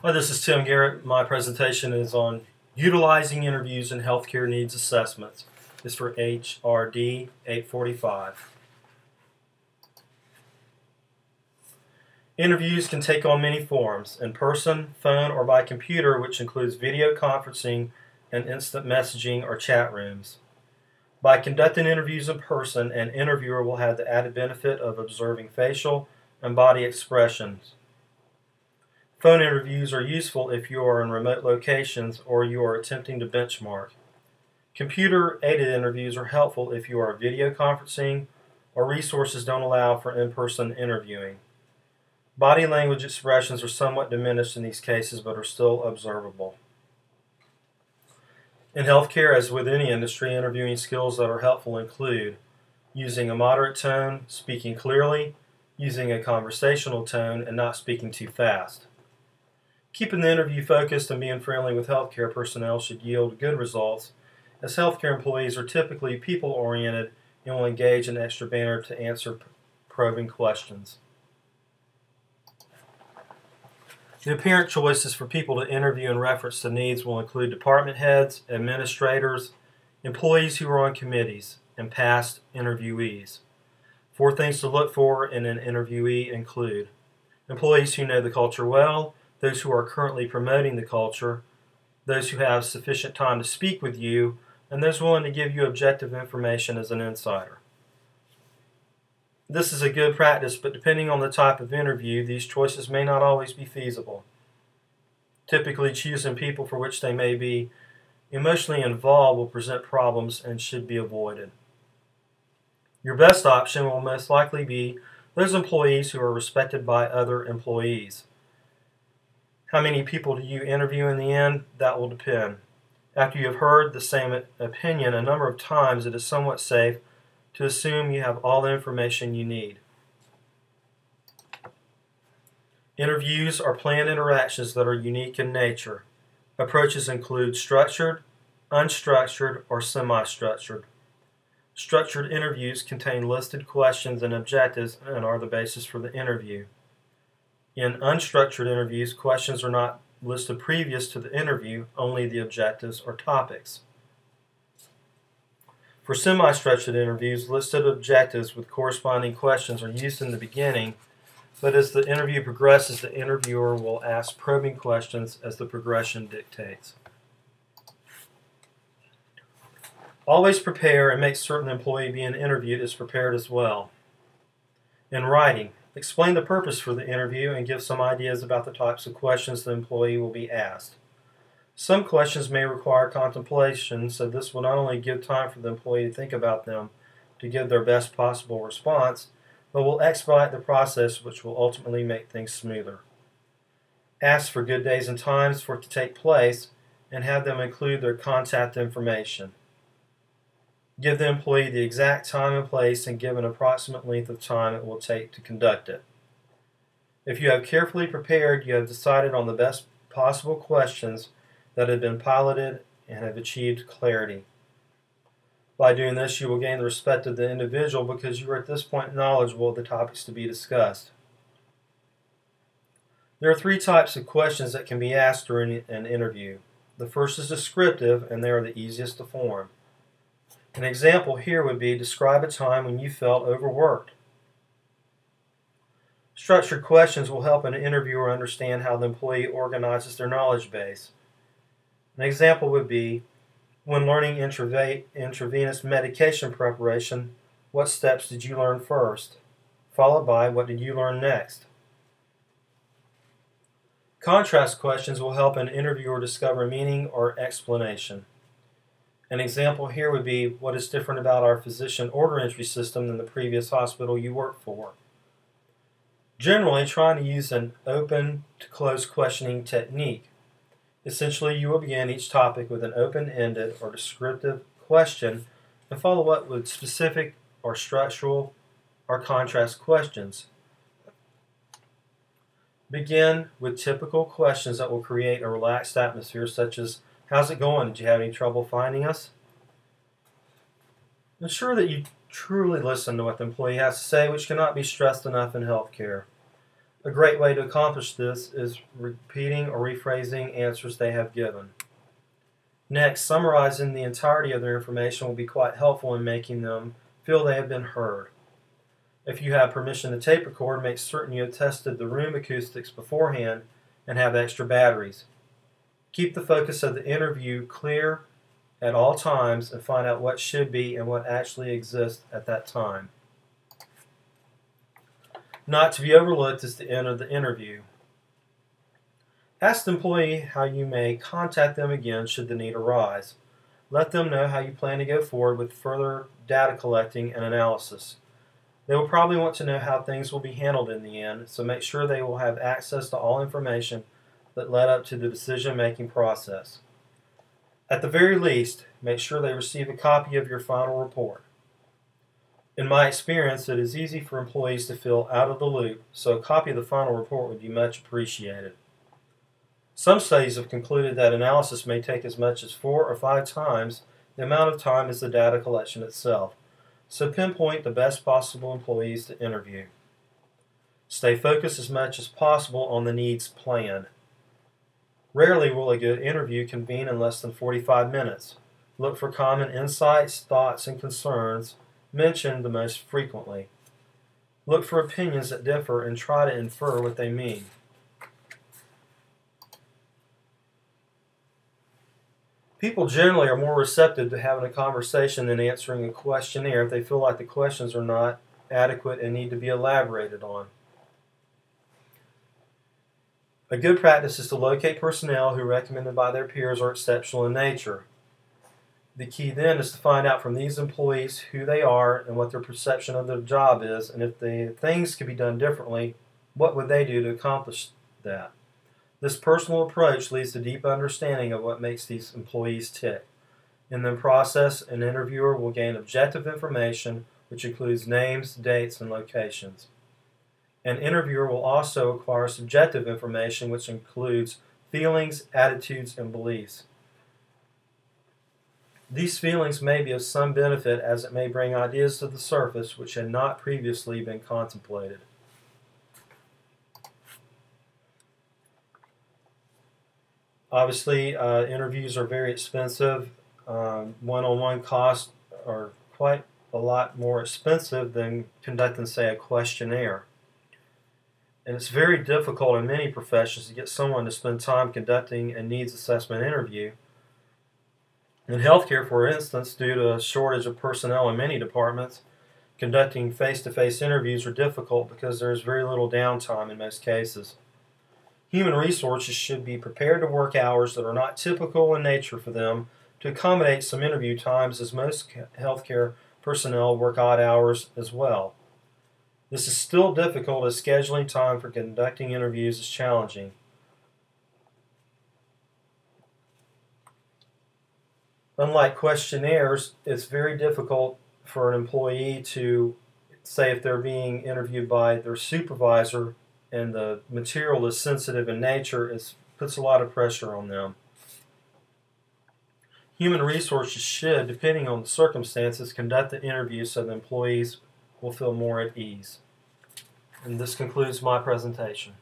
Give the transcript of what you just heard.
Hi, this is Tim Garrett. My presentation is on utilizing interviews in healthcare needs assessments. It's for HRD 845. Interviews can take on many forms, in person, phone, or by computer, which includes video conferencing and instant messaging or chat rooms. By conducting interviews in person, an interviewer will have the added benefit of observing facial and body expressions. Phone interviews are useful if you are in remote locations or you are attempting to benchmark. Computer-aided interviews are helpful if you are video conferencing or resources don't allow for in-person interviewing. Body language expressions are somewhat diminished in these cases but are still observable. In healthcare, as with any industry, interviewing skills that are helpful include using a moderate tone, speaking clearly, using a conversational tone, and not speaking too fast. Keeping the interview focused and being friendly with healthcare personnel should yield good results, as healthcare employees are typically people-oriented and will engage in extra banter to answer probing questions. The apparent choices for people to interview in reference to needs will include department heads, administrators, employees who are on committees, and past interviewees. 4 things to look for in an interviewee include employees who know the culture well, those who are currently promoting the culture, those who have sufficient time to speak with you, and those willing to give you objective information as an insider. This is a good practice, but depending on the type of interview, these choices may not always be feasible. Typically, choosing people for which they may be emotionally involved will present problems and should be avoided. Your best option will most likely be those employees who are respected by other employees. How many people do you interview in the end? That will depend. After you have heard the same opinion a number of times, it is somewhat safe to assume you have all the information you need. Interviews are planned interactions that are unique in nature. Approaches include structured, unstructured, or semi-structured. Structured interviews contain listed questions and objectives and are the basis for the interview. In unstructured interviews, questions are not listed previous to the interview, only the objectives or topics. For semi-structured interviews, listed objectives with corresponding questions are used in the beginning, but as the interview progresses, the interviewer will ask probing questions as the progression dictates. Always prepare and make certain the employee being interviewed is prepared as well. In writing, explain the purpose for the interview and give some ideas about the types of questions the employee will be asked. Some questions may require contemplation, so this will not only give time for the employee to think about them to give their best possible response, but will expedite the process, which will ultimately make things smoother. Ask for good days and times for it to take place and have them include their contact information. Give the employee the exact time and place and give an approximate length of time it will take to conduct it. If you have carefully prepared, you have decided on the best possible questions that have been piloted and have achieved clarity. By doing this, you will gain the respect of the individual because you are at this point knowledgeable of the topics to be discussed. There are 3 types of questions that can be asked during an interview. The first is descriptive, and they are the easiest to form. An example here would be, describe a time when you felt overworked. Structured questions will help an interviewer understand how the employee organizes their knowledge base. An example would be, when learning intravenous medication preparation, what steps did you learn first? Followed by, what did you learn next? Contrast questions will help an interviewer discover meaning or explanation. An example here would be, what is different about our physician order entry system than the previous hospital you worked for? Generally, trying to use an open to closed questioning technique. Essentially, you will begin each topic with an open-ended or descriptive question and follow up with specific or structural or contrast questions. Begin with typical questions that will create a relaxed atmosphere, such as, how's it going? Did you have any trouble finding us? Ensure that you truly listen to what the employee has to say, which cannot be stressed enough in healthcare. A great way to accomplish this is repeating or rephrasing answers they have given. Next, summarizing the entirety of their information will be quite helpful in making them feel they have been heard. If you have permission to tape record, make certain you have tested the room acoustics beforehand and have extra batteries. Keep the focus of the interview clear at all times and find out what should be and what actually exists at that time. Not to be overlooked is the end of the interview. Ask the employee how you may contact them again should the need arise. Let them know how you plan to go forward with further data collecting and analysis. They will probably want to know how things will be handled in the end, so make sure they will have access to all information that led up to the decision-making process. At the very least, make sure they receive a copy of your final report. In my experience, it is easy for employees to feel out of the loop, so a copy of the final report would be much appreciated. Some studies have concluded that analysis may take as much as 4 or 5 times the amount of time as the data collection itself, so pinpoint the best possible employees to interview. Stay focused as much as possible on the needs planned. Rarely will a good interview convene in less than 45 minutes. Look for common insights, thoughts, and concerns mentioned the most frequently. Look for opinions that differ and try to infer what they mean. People generally are more receptive to having a conversation than answering a questionnaire if they feel like the questions are not adequate and need to be elaborated on. A good practice is to locate personnel who, recommended by their peers, are exceptional in nature. The key then is to find out from these employees who they are and what their perception of their job is, and if things could be done differently, what would they do to accomplish that? This personal approach leads to deep understanding of what makes these employees tick. In the process, an interviewer will gain objective information, which includes names, dates, and locations. An interviewer will also acquire subjective information, which includes feelings, attitudes, and beliefs. These feelings may be of some benefit, as it may bring ideas to the surface which had not previously been contemplated. Obviously, interviews are very expensive. One-on-one costs are quite a lot more expensive than conducting, say, a questionnaire. And it's very difficult in many professions to get someone to spend time conducting a needs assessment interview. In healthcare, for instance, due to a shortage of personnel in many departments, conducting face-to-face interviews are difficult because there is very little downtime in most cases. Human resources should be prepared to work hours that are not typical in nature for them to accommodate some interview times, as most healthcare personnel work odd hours as well. This is still difficult, as scheduling time for conducting interviews is challenging. Unlike questionnaires, it's very difficult for an employee to, say, if they're being interviewed by their supervisor and the material is sensitive in nature, it puts a lot of pressure on them. Human resources should, depending on the circumstances, conduct the interview so the employees will feel more at ease. And this concludes my presentation.